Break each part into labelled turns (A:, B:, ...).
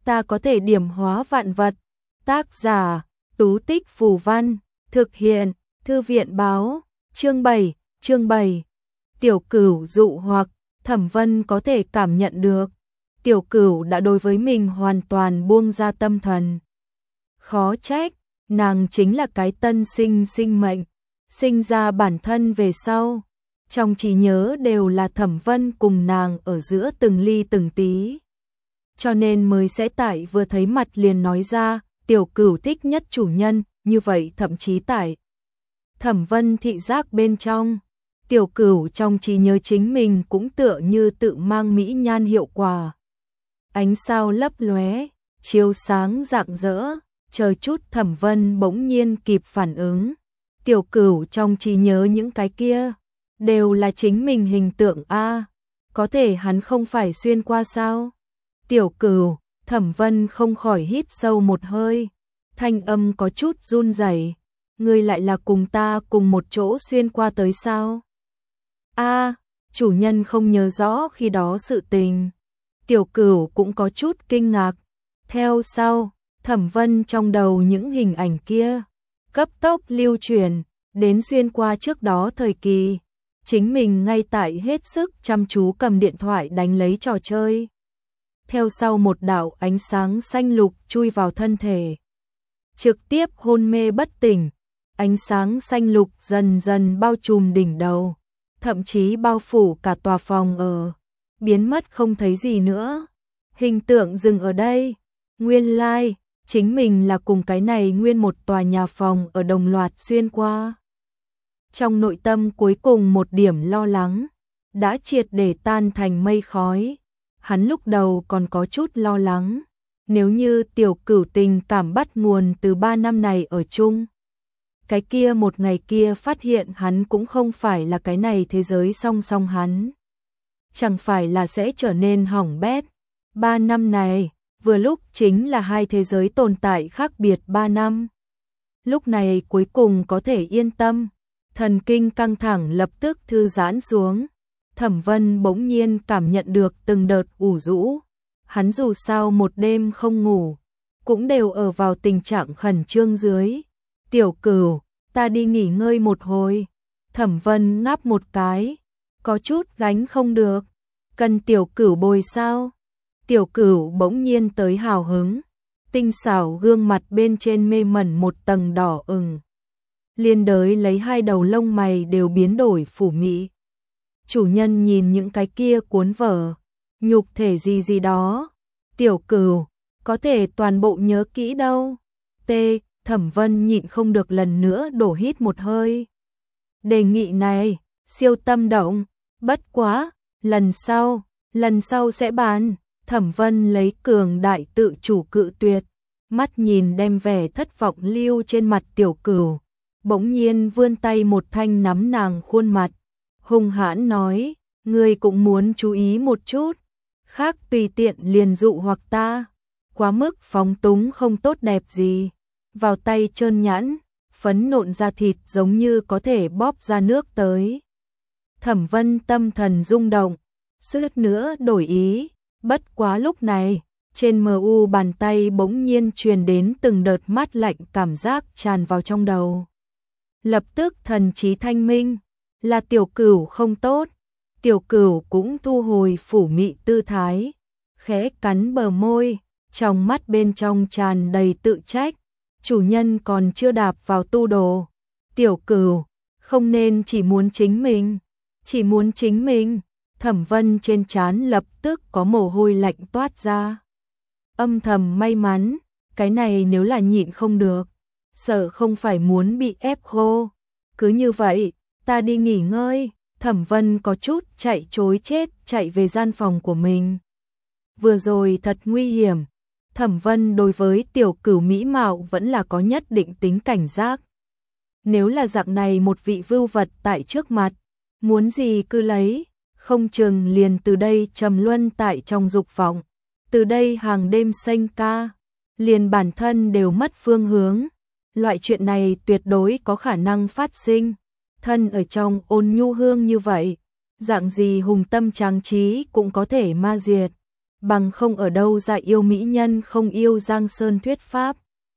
A: ta có thể điểm hóa vạn vật. Tác giả, Tú Tích Phù Văn, thực hiện, Thư viện Báo, chương 7. Tiểu Cửu dụ hoặc, Thẩm Vân có thể cảm nhận được. Tiểu Cửu đã đối với mình hoàn toàn buông ra tâm thần. Khó trách, nàng chính là cái tân sinh mệnh, sinh ra bản thân về sau. Trong trí nhớ đều là Thẩm Vân cùng nàng ở giữa từng ly từng tí. Cho nên mới sẽ tại vừa thấy mặt liền nói ra, Tiểu Cửu thích nhất chủ nhân, như vậy thậm chí tại Thẩm Vân thị giác bên trong. Tiểu Cửu trong trí nhớ chính mình cũng tựa như tự mang mỹ nhan hiệu quả. Ánh sao lấp lóe, chiếu sáng rạng rỡ, chờ chút Thẩm Vân bỗng nhiên kịp phản ứng. Tiểu Cửu trong trí nhớ những cái kia, đều là chính mình hình tượng a, có thể hắn không phải xuyên qua sao? Tiểu Cửu, Thẩm Vân không khỏi hít sâu một hơi, thanh âm có chút run rẩy, ngươi lại là cùng ta cùng một chỗ xuyên qua tới sao? A, chủ nhân không nhớ rõ khi đó sự tình. Tiểu Cửu cũng có chút kinh ngạc. Theo sau, Thẩm Vân trong đầu những hình ảnh kia cấp tốc lưu truyền đến xuyên qua trước đó thời kỳ, chính mình ngay tại hết sức chăm chú cầm điện thoại đánh lấy trò chơi. Theo sau một đạo ánh sáng xanh lục chui vào thân thể, trực tiếp hôn mê bất tỉnh. Ánh sáng xanh lục dần dần bao trùm đỉnh đầu, thậm chí bao phủ cả tòa phòng ở, biến mất không thấy gì nữa. Hình tượng dừng ở đây, nguyên lai, chính mình là cùng cái này nguyên một tòa nhà phòng ở đồng loạt xuyên qua. Trong nội tâm cuối cùng một điểm lo lắng, đã triệt để tan thành mây khói. Hắn lúc đầu còn có chút lo lắng, nếu như Tiểu Cửu tình cảm bắt nguồn từ 3 năm này ở chung. Cái kia một ngày kia phát hiện hắn cũng không phải là cái này thế giới song song hắn. Chẳng phải là sẽ trở nên hỏng bét. 3 năm này, vừa lúc chính là hai thế giới tồn tại khác biệt 3 năm. Lúc này cuối cùng có thể yên tâm, thần kinh căng thẳng lập tức thư giãn xuống. Thẩm Vân bỗng nhiên cảm nhận được từng đợt ủ rũ. Hắn dù sao một đêm không ngủ, cũng đều ở vào tình trạng khẩn trương dưới. Tiểu Cửu, ta đi nghỉ ngơi một hồi. Thẩm Vân ngáp một cái, có chút gánh không được. Cần Tiểu Cửu bồi sao? Tiểu Cửu bỗng nhiên tới hào hứng, tinh xảo gương mặt bên trên mê mẩn một tầng đỏ ửng. Liên đới lấy hai đầu lông mày đều biến đổi phủ mị. Chủ nhân nhìn những cái kia cuốn vở, nhục thể gì đó. Tiểu Cửu, có thể toàn bộ nhớ kỹ đâu. Thẩm Vân nhịn không được lần nữa đổ hít một hơi. Đề nghị này, siêu tâm động, bất quá, lần sau sẽ bàn. Thẩm Vân lấy cường đại tự chủ cự tuyệt, mắt nhìn đem vẻ thất vọng lưu trên mặt Tiểu Cửu, bỗng nhiên vươn tay một thanh nắm nàng khuôn mặt, hung hãn nói, ngươi cũng muốn chú ý một chút, khác tùy tiện liền dụ hoặc ta, quá mức phóng túng không tốt đẹp gì. Vào tay trơn nhẵn, phấn nộn da thịt giống như có thể bóp ra nước tới. Thẩm Vân tâm thần rung động, suýt nữa đổi ý, bất quá lúc này, trên MU bàn tay bỗng nhiên truyền đến từng đợt mát lạnh cảm giác tràn vào trong đầu. Lập tức thần trí thanh minh, là Tiểu Cửu không tốt. Tiểu Cửu cũng thu hồi phủ mị tư thái, khẽ cắn bờ môi, trong mắt bên trong tràn đầy tự trách. Chủ nhân còn chưa đạp vào tu đồ. Tiểu Cửu, không nên chỉ muốn chính mình. Thẩm Vân trên trán lập tức có mồ hôi lạnh toát ra. Âm thầm may mắn, cái này nếu là nhịn không được, sợ không phải muốn bị ép khô. Cứ như vậy, ta đi nghỉ ngơi. Thẩm Vân có chút chạy trối chết chạy về gian phòng của mình. Vừa rồi thật nguy hiểm. Thẩm Vân đối với Tiểu Cửu mỹ mạo vẫn là có nhất định tính cảnh giác. Nếu là dạng này một vị vưu vật tại trước mặt, muốn gì cứ lấy, không chừng liền từ đây trầm luân tại trong dục vọng, từ đây hàng đêm xanh ca, liền bản thân đều mất phương hướng. Loại chuyện này tuyệt đối có khả năng phát sinh. Thân ở trong ôn nhu hương như vậy, dạng gì hùng tâm tráng trí cũng có thể ma diệt. bằng không ở đâu ra yêu mỹ nhân không yêu Giang Sơn thuyết pháp.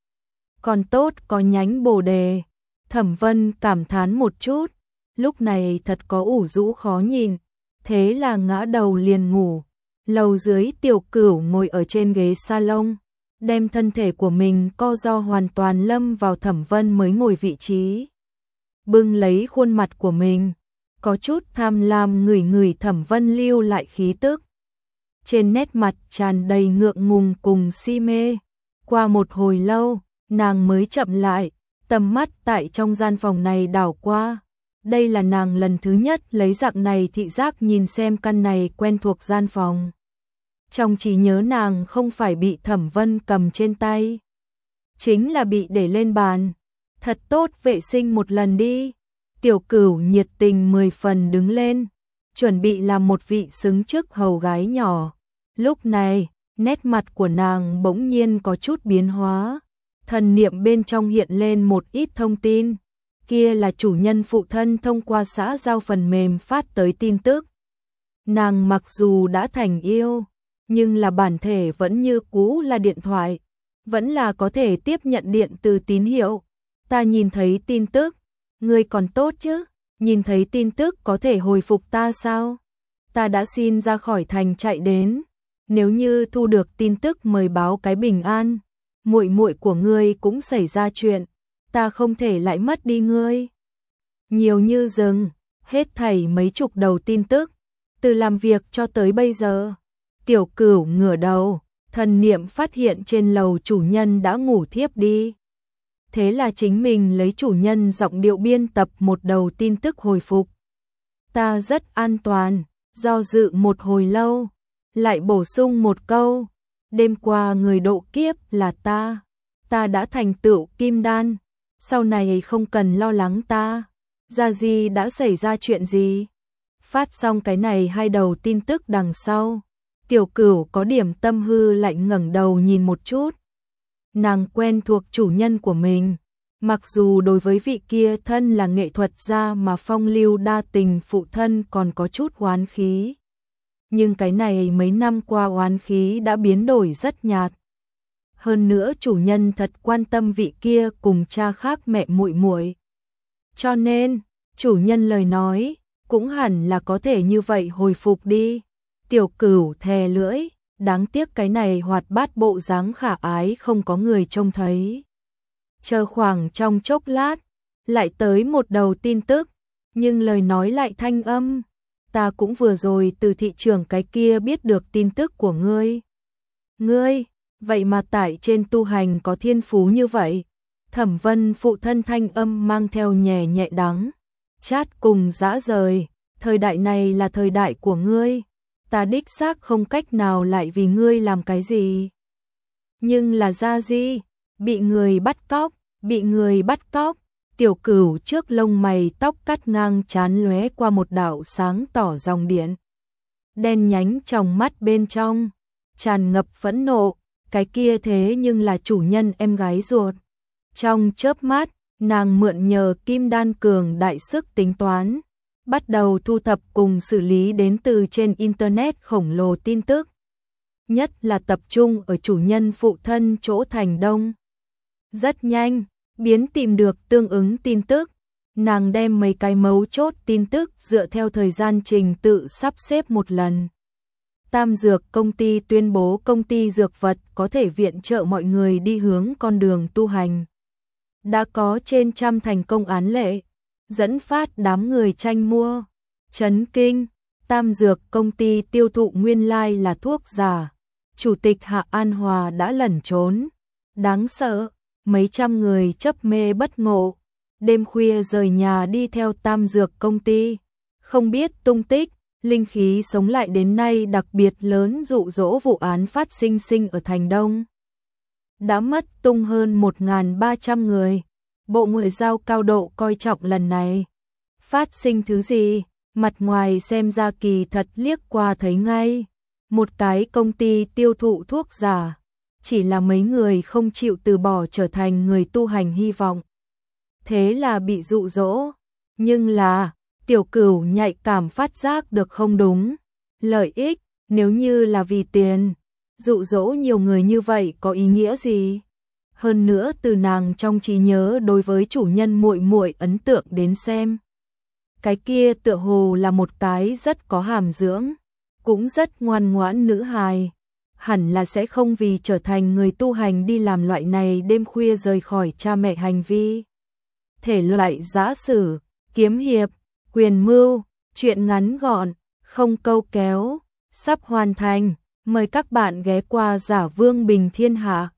A: Còn tốt có nhánh bồ đề. Thẩm Vân cảm thán một chút, lúc này thật có ủ rũ khó nhìn, thế là ngã đầu liền ngủ. Lầu dưới Tiểu Cửu ngồi ở trên ghế salon, đem thân thể của mình co ro hoàn toàn lâm vào Thẩm Vân mới ngồi vị trí. Bưng lấy khuôn mặt của mình, có chút tham lam ngửi ngửi Thẩm Vân lưu lại khí tức. Trên nét mặt tràn đầy ngượng ngùng cùng si mê. Qua một hồi lâu, nàng mới chậm lại, tầm mắt tại trong gian phòng này đảo qua. Đây là nàng lần thứ nhất lấy dạng này thị giác nhìn xem căn này quen thuộc gian phòng. Trong trí nhớ nàng không phải bị Thẩm Vân cầm trên tay, chính là bị để lên bàn. Thật tốt, vệ sinh một lần đi. Tiểu Cửu nhiệt tình 10 phần đứng lên, chuẩn bị làm một vị xứng chức hầu gái nhỏ. Lúc này, nét mặt của nàng bỗng nhiên có chút biến hóa, thần niệm bên trong hiện lên một ít thông tin. Kia là chủ nhân phụ thân thông qua xã giao phần mềm phát tới tin tức. Nàng mặc dù đã thành yêu, nhưng là bản thể vẫn như cũ là điện thoại, vẫn là có thể tiếp nhận điện từ tín hiệu. Ta nhìn thấy tin tức, ngươi còn tốt chứ? Nhìn thấy tin tức có thể hồi phục ta sao? Ta đã xin ra khỏi thành chạy đến, nếu như thu được tin tức mời báo cái bình an. Muội muội của ngươi cũng xảy ra chuyện, ta không thể lại mất đi ngươi. Nhiều như rừng, hết thảy mấy chục đầu tin tức, từ làm việc cho tới bây giờ. Tiểu Cửu ngửa đầu, thần niệm phát hiện trên lầu chủ nhân đã ngủ thiếp đi. Thế là chính mình lấy chủ nhân giọng điệu biên tập một đầu tin tức hồi phục. Ta rất an toàn, do dự một hồi lâu, lại bổ sung một câu. Đêm qua người độ kiếp là ta đã thành tựu kim đan, sau này không cần lo lắng ta. Gia Di đã xảy ra chuyện gì? Phát xong cái này hai đầu tin tức đằng sau, Tiểu Cửu có điểm tâm hư lạnh ngẩng đầu nhìn một chút. Nàng quen thuộc chủ nhân của mình, mặc dù đối với vị kia thân là nghệ thuật gia mà phong lưu đa tình phụ thân còn có chút oán khí. Nhưng cái này mấy năm qua oán khí đã biến đổi rất nhạt. Hơn nữa chủ nhân thật quan tâm vị kia cùng cha khác mẹ muội muội. Cho nên, chủ nhân lời nói, cũng hẳn là có thể như vậy hồi phục đi. Tiểu Cửu thè lưỡi, đáng tiếc cái này hoạt bát bộ dáng khả ái không có người trông thấy. Chờ khoảng trong chốc lát, lại tới một đầu tin tức, nhưng lời nói lại thanh âm. Ta cũng vừa rồi từ thị trường cái kia biết được tin tức của ngươi. Ngươi, vậy mà tại trên tu hành có thiên phú như vậy. Thẩm Vân phụ thân thanh âm mang theo nhẹ nhẹ đắng, chát cùng dã rời, thời đại này là thời đại của ngươi, ta đích xác không cách nào lại vì ngươi làm cái gì. Nhưng là Gia Di, bị người bắt cóc, Tiểu Cửu trước lông mày tóc cắt ngang trán lóe qua một đạo sáng tỏ dòng điện. Đen nhánh trong mắt bên trong, tràn ngập phẫn nộ, cái kia thế nhưng là chủ nhân em gái ruột. Trong chớp mắt, nàng mượn nhờ kim đan cường đại sức tính toán, bắt đầu thu thập cùng xử lý đến từ trên internet khổng lồ tin tức. Nhất là tập trung ở chủ nhân phụ thân chỗ thành đông. Rất nhanh, biến tìm được tương ứng tin tức, nàng đem mấy cái mấu chốt tin tức dựa theo thời gian trình tự sắp xếp một lần. Tam Dược công ty tuyên bố công ty dược vật có thể viện trợ mọi người đi hướng con đường tu hành. Đã có trên trăm thành công án lệ, dẫn phát đám người tranh mua. Chấn kinh, Tam Dược công ty tiêu thụ nguyên lai là thuốc giả. Chủ tịch Hạ An Hòa đã lẩn trốn. Đáng sợ, mấy trăm người chấp mê bất ngộ. Đêm khuya rời nhà đi theo Tam Dược công ty. Không biết tung tích, linh khí sống lại đến nay đặc biệt lớn dụ dỗ vụ án phát sinh ở Thành Đông. Đã mất tung hơn 1.300 người. Bộ Ngoại giao cao độ coi trọng lần này. Phát sinh thứ gì? Mặt ngoài xem ra kỳ thật liếc qua thấy ngay. Một cái công ty tiêu thụ thuốc giả. Chỉ là mấy người không chịu từ bỏ trở thành người tu hành hy vọng. Thế là bị dụ dỗ. Nhưng là, Tiểu Cửu nhạy cảm phát giác được không đúng. Lợi ích, Nếu như là vì tiền, dụ dỗ nhiều người như vậy có ý nghĩa gì? Hơn nữa từ nàng trong trí nhớ đối với chủ nhân muội muội ấn tượng đến xem. Cái kia tựa hồ là một cái rất có hàm dưỡng, cũng rất ngoan ngoãn nữ hài. Hẳn là sẽ không vì trở thành người tu hành đi làm loại này đêm khuya rời khỏi cha mẹ hành vi. Thể loại giã sử, kiếm hiệp, quyền mưu, truyện ngắn gọn, không câu kéo, sắp hoàn thành. Mời các bạn ghé qua Giả Vương Bình Thiên Hạ.